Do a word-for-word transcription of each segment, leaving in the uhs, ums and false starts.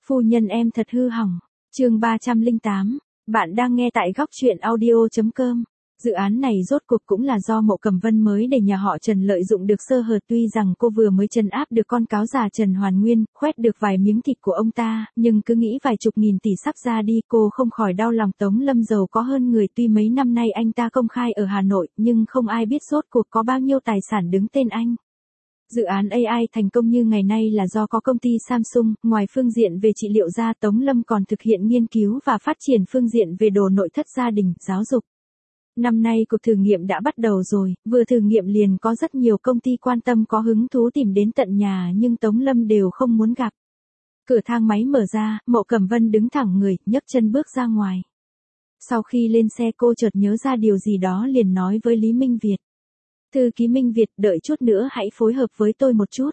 Phu nhân em thật hư hỏng. Chương ba trăm lẻ tám. Bạn đang nghe tại góc truyện audio chấm com. Dự án này rốt cuộc cũng là do Mộ Cẩm Vân mới để nhà họ Trần lợi dụng được sơ hở, tuy rằng cô vừa mới trấn áp được con cáo già Trần Hoàn Nguyên, khoét được vài miếng thịt của ông ta, nhưng cứ nghĩ vài chục nghìn tỷ sắp ra đi, cô không khỏi đau lòng. Tống Lâm giàu có hơn người, tuy mấy năm nay anh ta công khai ở Hà Nội, nhưng không ai biết rốt cuộc có bao nhiêu tài sản đứng tên anh. Dự án a i thành công như ngày nay là do có công ty Samsung, ngoài phương diện về trị liệu da, Tống Lâm còn thực hiện nghiên cứu và phát triển phương diện về đồ nội thất gia đình, giáo dục. Năm nay cuộc thử nghiệm đã bắt đầu rồi, vừa thử nghiệm liền có rất nhiều công ty quan tâm có hứng thú tìm đến tận nhà, nhưng Tống Lâm đều không muốn gặp. Cửa thang máy mở ra, Mộ Cẩm Vân đứng thẳng người, nhấc chân bước ra ngoài. Sau khi lên xe cô chợt nhớ ra điều gì đó liền nói với Lý Minh Việt. Thư ký Minh Việt, đợi chút nữa hãy phối hợp với tôi một chút.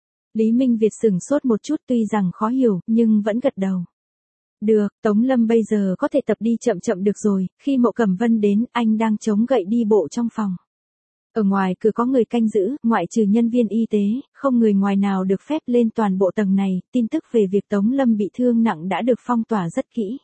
Lý Minh Việt sửng sốt một chút, tuy rằng khó hiểu, nhưng vẫn gật đầu. Được, Tống Lâm bây giờ có thể tập đi chậm chậm được rồi. Khi Mộ Cẩm Vân đến, anh đang chống gậy đi bộ trong phòng. Ở ngoài cửa có người canh giữ, ngoại trừ nhân viên y tế, không người ngoài nào được phép lên toàn bộ tầng này. Tin tức về việc Tống Lâm bị thương nặng đã được phong tỏa rất kỹ.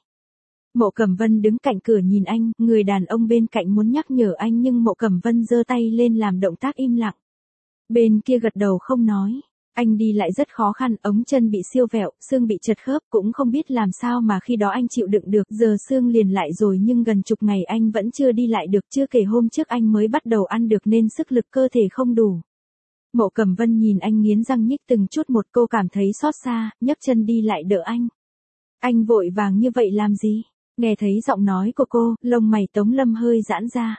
Mộ Cẩm Vân đứng cạnh cửa nhìn anh, người đàn ông bên cạnh muốn nhắc nhở anh nhưng Mộ Cẩm Vân giơ tay lên làm động tác im lặng. Bên kia gật đầu không nói. Anh đi lại rất khó khăn, ống chân bị siêu vẹo, xương bị chật khớp, cũng không biết làm sao mà khi đó anh chịu đựng được, giờ xương liền lại rồi nhưng gần chục ngày anh vẫn chưa đi lại được, chưa kể hôm trước anh mới bắt đầu ăn được nên sức lực cơ thể không đủ. Mộ Cẩm Vân nhìn anh nghiến răng nhích từng chút một, cô cảm thấy xót xa, nhấc chân đi lại đỡ anh. Anh vội vàng như vậy làm gì? Nghe thấy giọng nói của cô, lông mày Tống Lâm hơi giãn ra.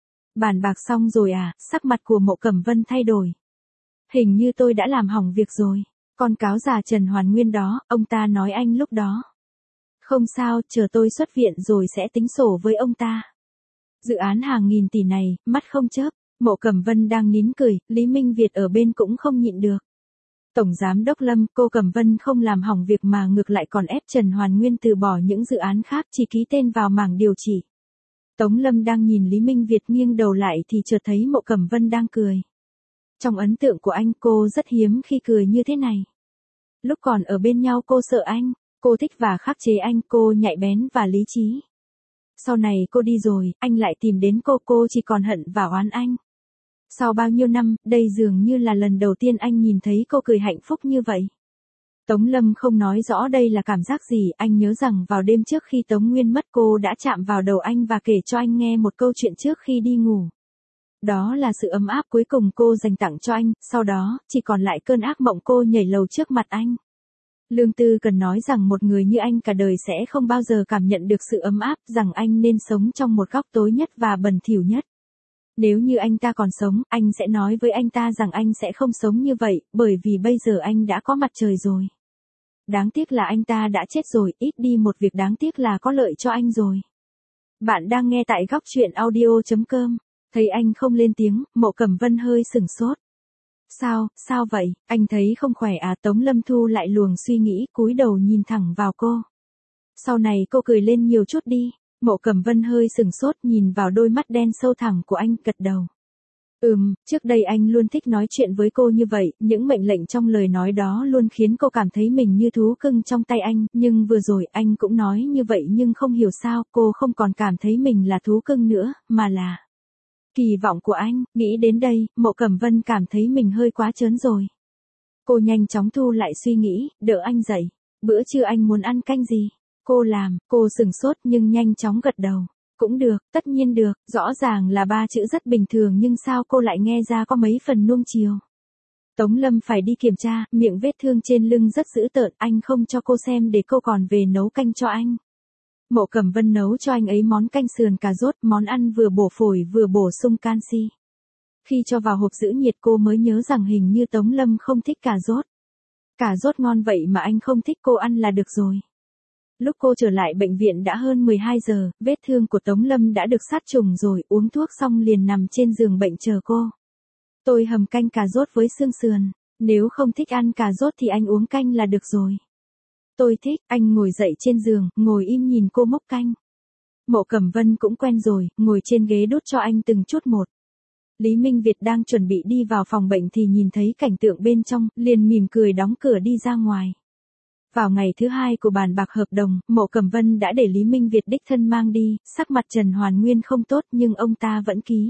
Bàn bạc xong rồi à? Sắc mặt của Mộ Cẩm Vân thay đổi. Hình như tôi đã làm hỏng việc rồi. Con cáo già Trần Hoàn Nguyên đó, ông ta nói anh lúc đó. Không sao, chờ tôi xuất viện rồi sẽ tính sổ với ông ta. Dự án hàng nghìn tỷ này, mắt không chớp. Mộ Cẩm Vân đang nín cười, Lý Minh Việt ở bên cũng không nhịn được. Tổng Giám đốc Lâm, cô Cẩm Vân không làm hỏng việc mà ngược lại còn ép Trần Hoàn Nguyên từ bỏ những dự án khác, chỉ ký tên vào mảng điều chỉ. Tống Lâm đang nhìn Lý Minh Việt nghiêng đầu lại thì chợt thấy Mộ Cẩm Vân đang cười. Trong ấn tượng của anh, cô rất hiếm khi cười như thế này. Lúc còn ở bên nhau cô sợ anh, cô thích và khắc chế anh, cô nhạy bén và lý trí. Sau này cô đi rồi, anh lại tìm đến cô, cô chỉ còn hận và oán anh. Sau bao nhiêu năm, đây dường như là lần đầu tiên anh nhìn thấy cô cười hạnh phúc như vậy. Tống Lâm không nói rõ đây là cảm giác gì, anh nhớ rằng vào đêm trước khi Tống Nguyên mất cô đã chạm vào đầu anh và kể cho anh nghe một câu chuyện trước khi đi ngủ. Đó là sự ấm áp cuối cùng cô dành tặng cho anh, sau đó, chỉ còn lại cơn ác mộng cô nhảy lầu trước mặt anh. Lương Tư cần nói rằng một người như anh cả đời sẽ không bao giờ cảm nhận được sự ấm áp, rằng anh nên sống trong một góc tối nhất và bẩn thỉu nhất. Nếu như anh ta còn sống, anh sẽ nói với anh ta rằng anh sẽ không sống như vậy, bởi vì bây giờ anh đã có mặt trời rồi. Đáng tiếc là anh ta đã chết rồi, ít đi một việc đáng tiếc là có lợi cho anh rồi. Bạn đang nghe tại góc truyện audio chấm com. Thấy anh không lên tiếng, Mộ Cẩm Vân hơi sửng sốt. Sao, sao vậy, anh thấy không khỏe à? Tống Lâm thu lại luồng suy nghĩ, cúi đầu nhìn thẳng vào cô. Sau này cô cười lên nhiều chút đi. Mộ Cẩm Vân hơi sửng sốt nhìn vào đôi mắt đen sâu thẳm của anh, gật đầu. Ừm, trước đây anh luôn thích nói chuyện với cô như vậy, những mệnh lệnh trong lời nói đó luôn khiến cô cảm thấy mình như thú cưng trong tay anh, nhưng vừa rồi anh cũng nói như vậy nhưng không hiểu sao cô không còn cảm thấy mình là thú cưng nữa, mà là kỳ vọng của anh. Nghĩ đến đây, Mộ Cẩm Vân cảm thấy mình hơi quá trớn rồi. Cô nhanh chóng thu lại suy nghĩ, đỡ anh dậy. Bữa trưa anh muốn ăn canh gì? Cô làm, cô sửng sốt nhưng nhanh chóng gật đầu. Cũng được, tất nhiên được, rõ ràng là ba chữ rất bình thường nhưng sao cô lại nghe ra có mấy phần nuông chiều. Tống Lâm phải đi kiểm tra, miệng vết thương trên lưng rất dữ tợn, anh không cho cô xem để cô còn về nấu canh cho anh. Mộ Cẩm Vân nấu cho anh ấy món canh sườn cà rốt, món ăn vừa bổ phổi vừa bổ sung canxi. Khi cho vào hộp giữ nhiệt cô mới nhớ rằng hình như Tống Lâm không thích cà rốt. Cà rốt ngon vậy mà anh không thích, cô ăn là được rồi. Lúc cô trở lại bệnh viện đã hơn mười hai giờ, vết thương của Tống Lâm đã được sát trùng rồi, uống thuốc xong liền nằm trên giường bệnh chờ cô. Tôi hầm canh cà rốt với xương sườn, nếu không thích ăn cà rốt thì anh uống canh là được rồi. Tôi thích, anh ngồi dậy trên giường, ngồi im nhìn cô múc canh. Mộ Cẩm Vân cũng quen rồi, ngồi trên ghế đút cho anh từng chút một. Lý Minh Việt đang chuẩn bị đi vào phòng bệnh thì nhìn thấy cảnh tượng bên trong, liền mỉm cười đóng cửa đi ra ngoài. Vào ngày thứ hai của bàn bạc hợp đồng, Mộ Cẩm Vân đã để Lý Minh Việt đích thân mang đi, sắc mặt Trần Hoàn Nguyên không tốt nhưng ông ta vẫn ký.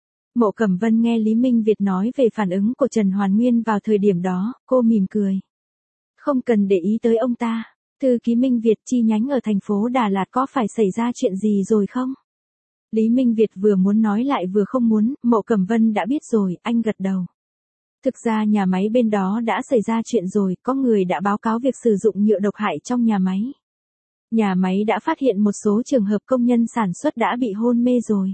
Mộ Cẩm Vân nghe Lý Minh Việt nói về phản ứng của Trần Hoàn Nguyên vào thời điểm đó, cô mỉm cười. Không cần để ý tới ông ta. Thư ký Minh Việt chi nhánh ở thành phố Đà Lạt có phải xảy ra chuyện gì rồi không? Lý Minh Việt vừa muốn nói lại vừa không muốn, Mộ Cẩm Vân đã biết rồi, anh gật đầu. Thực ra nhà máy bên đó đã xảy ra chuyện rồi, có người đã báo cáo việc sử dụng nhựa độc hại trong nhà máy. Nhà máy đã phát hiện một số trường hợp công nhân sản xuất đã bị hôn mê rồi.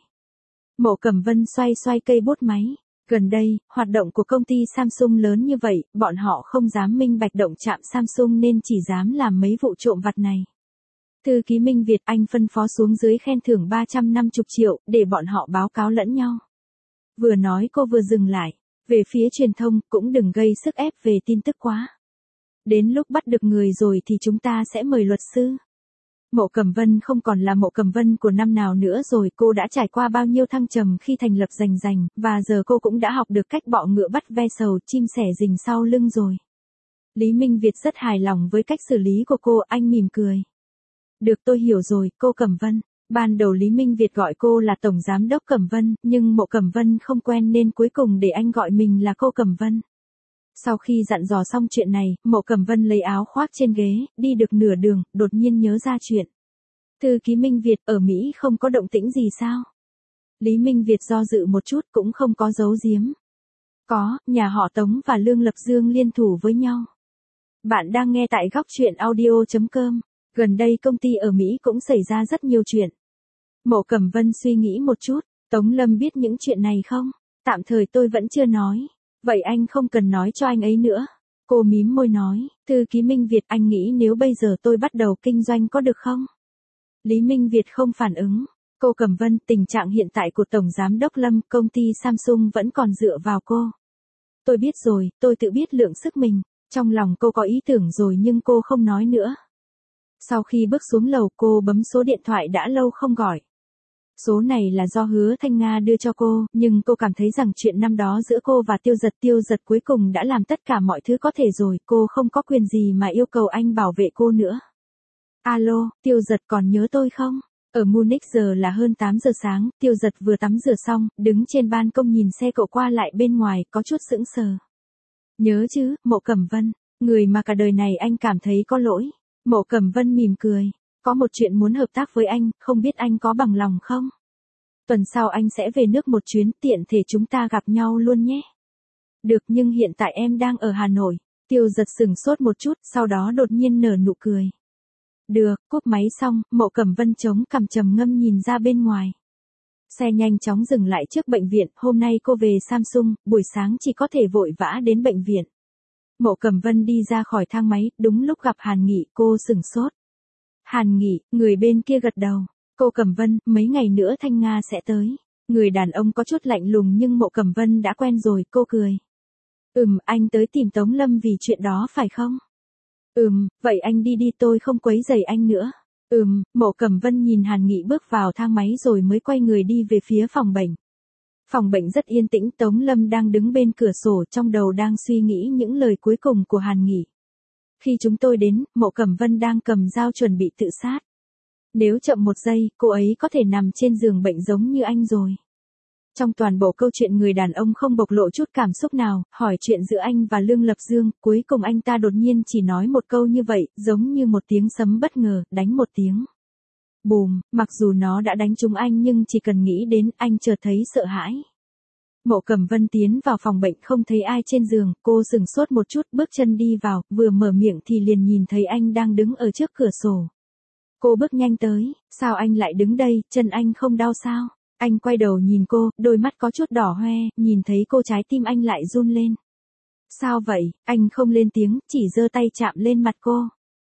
Mộ Cẩm Vân xoay xoay cây bút máy. Gần đây, hoạt động của công ty Samsung lớn như vậy, bọn họ không dám minh bạch động chạm Samsung nên chỉ dám làm mấy vụ trộm vặt này. Thư ký Minh Việt anh phân phó xuống dưới khen thưởng ba trăm năm mươi triệu, để bọn họ báo cáo lẫn nhau. Vừa nói cô vừa dừng lại. Về phía truyền thông, cũng đừng gây sức ép về tin tức quá. Đến lúc bắt được người rồi thì chúng ta sẽ mời luật sư. Mộ Cẩm Vân không còn là Mộ Cẩm Vân của năm nào nữa rồi, cô đã trải qua bao nhiêu thăng trầm khi thành lập Rành Rành, và giờ cô cũng đã học được cách bọ ngựa bắt ve sầu, chim sẻ rình sau lưng rồi. Lý Minh Việt rất hài lòng với cách xử lý của cô, anh mỉm cười. Được, tôi hiểu rồi, cô Cẩm Vân. Ban đầu Lý Minh Việt gọi cô là Tổng Giám đốc Cẩm Vân, nhưng Mộ Cẩm Vân không quen nên cuối cùng để anh gọi mình là cô Cẩm Vân. Sau khi dặn dò xong chuyện này, Mộ Cẩm Vân lấy áo khoác trên ghế, đi được nửa đường, đột nhiên nhớ ra chuyện. Thư ký Minh Việt, ở Mỹ không có động tĩnh gì sao? Lý Minh Việt do dự một chút, cũng không có giấu giếm. Có, nhà họ Tống và Lương Lập Dương liên thủ với nhau. Bạn đang nghe tại góc truyện audio chấm com. Gần đây công ty ở Mỹ cũng xảy ra rất nhiều chuyện. Mộ Cẩm Vân suy nghĩ một chút, Tống Lâm biết những chuyện này không? Tạm thời tôi vẫn chưa nói. Vậy anh không cần nói cho anh ấy nữa. Cô mím môi nói, thư ký Minh Việt, anh nghĩ nếu bây giờ tôi bắt đầu kinh doanh có được không? Lý Minh Việt không phản ứng. Cô Cẩm Vân, tình trạng hiện tại của Tổng Giám đốc Lâm, công ty Samsung vẫn còn dựa vào cô. Tôi biết rồi, tôi tự biết lượng sức mình. Trong lòng cô có ý tưởng rồi nhưng cô không nói nữa. Sau khi bước xuống lầu, cô bấm số điện thoại đã lâu không gọi. Số này là do Hứa Thanh Nga đưa cho cô, nhưng cô cảm thấy rằng chuyện năm đó giữa cô và Tiêu Giật Tiêu Giật cuối cùng đã làm tất cả mọi thứ có thể rồi, cô không có quyền gì mà yêu cầu anh bảo vệ cô nữa. Alo, Tiêu Giật còn nhớ tôi không? Ở Munich giờ là hơn tám giờ sáng, Tiêu Giật vừa tắm rửa xong, đứng trên ban công nhìn xe cộ qua lại bên ngoài, có chút sững sờ. Nhớ chứ, Mộ Cẩm Vân, người mà cả đời này anh cảm thấy có lỗi. Mộ Cẩm Vân mỉm cười. Có một chuyện muốn hợp tác với anh, không biết anh có bằng lòng không? Tuần sau anh sẽ về nước một chuyến, tiện thể chúng ta gặp nhau luôn nhé. Được, nhưng hiện tại em đang ở Hà Nội. Tiêu Giật sửng sốt một chút, sau đó đột nhiên nở nụ cười. Được, cúp máy xong, Mộ Cẩm Vân chống cằm trầm ngâm nhìn ra bên ngoài. Xe nhanh chóng dừng lại trước bệnh viện, hôm nay cô về Samsung, buổi sáng chỉ có thể vội vã đến bệnh viện. Mộ Cẩm Vân đi ra khỏi thang máy, đúng lúc gặp Hàn Nghị, cô sửng sốt. Hàn Nghị, người bên kia gật đầu. Cô Cẩm Vân, mấy ngày nữa Thanh Nga sẽ tới. Người đàn ông có chút lạnh lùng nhưng Mộ Cẩm Vân đã quen rồi, cô cười. Ừm, anh tới tìm Tống Lâm vì chuyện đó phải không? Ừm, vậy anh đi đi, tôi không quấy rầy anh nữa. Ừm, Mộ Cẩm Vân nhìn Hàn Nghị bước vào thang máy rồi mới quay người đi về phía phòng bệnh. Phòng bệnh rất yên tĩnh, Tống Lâm đang đứng bên cửa sổ, trong đầu đang suy nghĩ những lời cuối cùng của Hàn Nghị. Khi chúng tôi đến, Mộ Cẩm Vân đang cầm dao chuẩn bị tự sát. Nếu chậm một giây, cô ấy có thể nằm trên giường bệnh giống như anh rồi. Trong toàn bộ câu chuyện người đàn ông không bộc lộ chút cảm xúc nào, hỏi chuyện giữa anh và Lương Lập Dương, cuối cùng anh ta đột nhiên chỉ nói một câu như vậy, giống như một tiếng sấm bất ngờ, đánh một tiếng. Bùm, mặc dù nó đã đánh trúng anh nhưng chỉ cần nghĩ đến, anh chợt thấy sợ hãi. Mộ Cẩm Vân tiến vào phòng bệnh không thấy ai trên giường, cô sửng sốt một chút, bước chân đi vào, vừa mở miệng thì liền nhìn thấy anh đang đứng ở trước cửa sổ. Cô bước nhanh tới, sao anh lại đứng đây, chân anh không đau sao? Anh quay đầu nhìn cô, đôi mắt có chút đỏ hoe, nhìn thấy cô trái tim anh lại run lên. Sao vậy, anh không lên tiếng, chỉ giơ tay chạm lên mặt cô.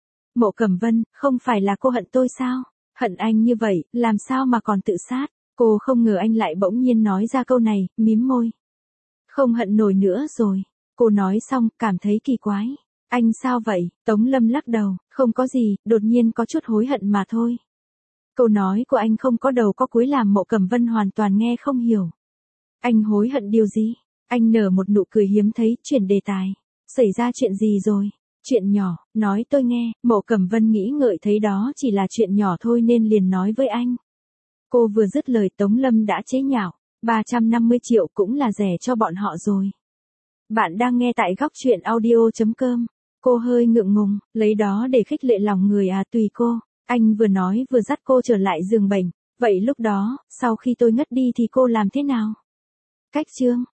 Mộ Cẩm Vân, không phải là cô hận tôi sao? Hận anh như vậy, làm sao mà còn tự sát? Cô không ngờ anh lại bỗng nhiên nói ra câu này, mím môi. Không hận nổi nữa rồi. Cô nói xong, cảm thấy kỳ quái. Anh sao vậy? Tống Lâm lắc đầu, không có gì, đột nhiên có chút hối hận mà thôi. Câu nói của anh không có đầu có cuối làm Mộ Cẩm Vân hoàn toàn nghe không hiểu. Anh hối hận điều gì? Anh nở một nụ cười hiếm thấy, chuyển đề tài. Xảy ra chuyện gì rồi? Chuyện nhỏ, nói tôi nghe, Mộ Cẩm Vân nghĩ ngợi thấy đó chỉ là chuyện nhỏ thôi nên liền nói với anh. Cô vừa dứt lời Tống Lâm đã chế nhạo, ba trăm năm mươi triệu cũng là rẻ cho bọn họ rồi. Bạn đang nghe tại góc truyện audio.com. Cô hơi ngượng ngùng, lấy đó để khích lệ lòng người à, tùy cô. Anh vừa nói vừa dắt cô trở lại giường bệnh. Vậy lúc đó, sau khi tôi ngất đi thì cô làm thế nào? Cách chương.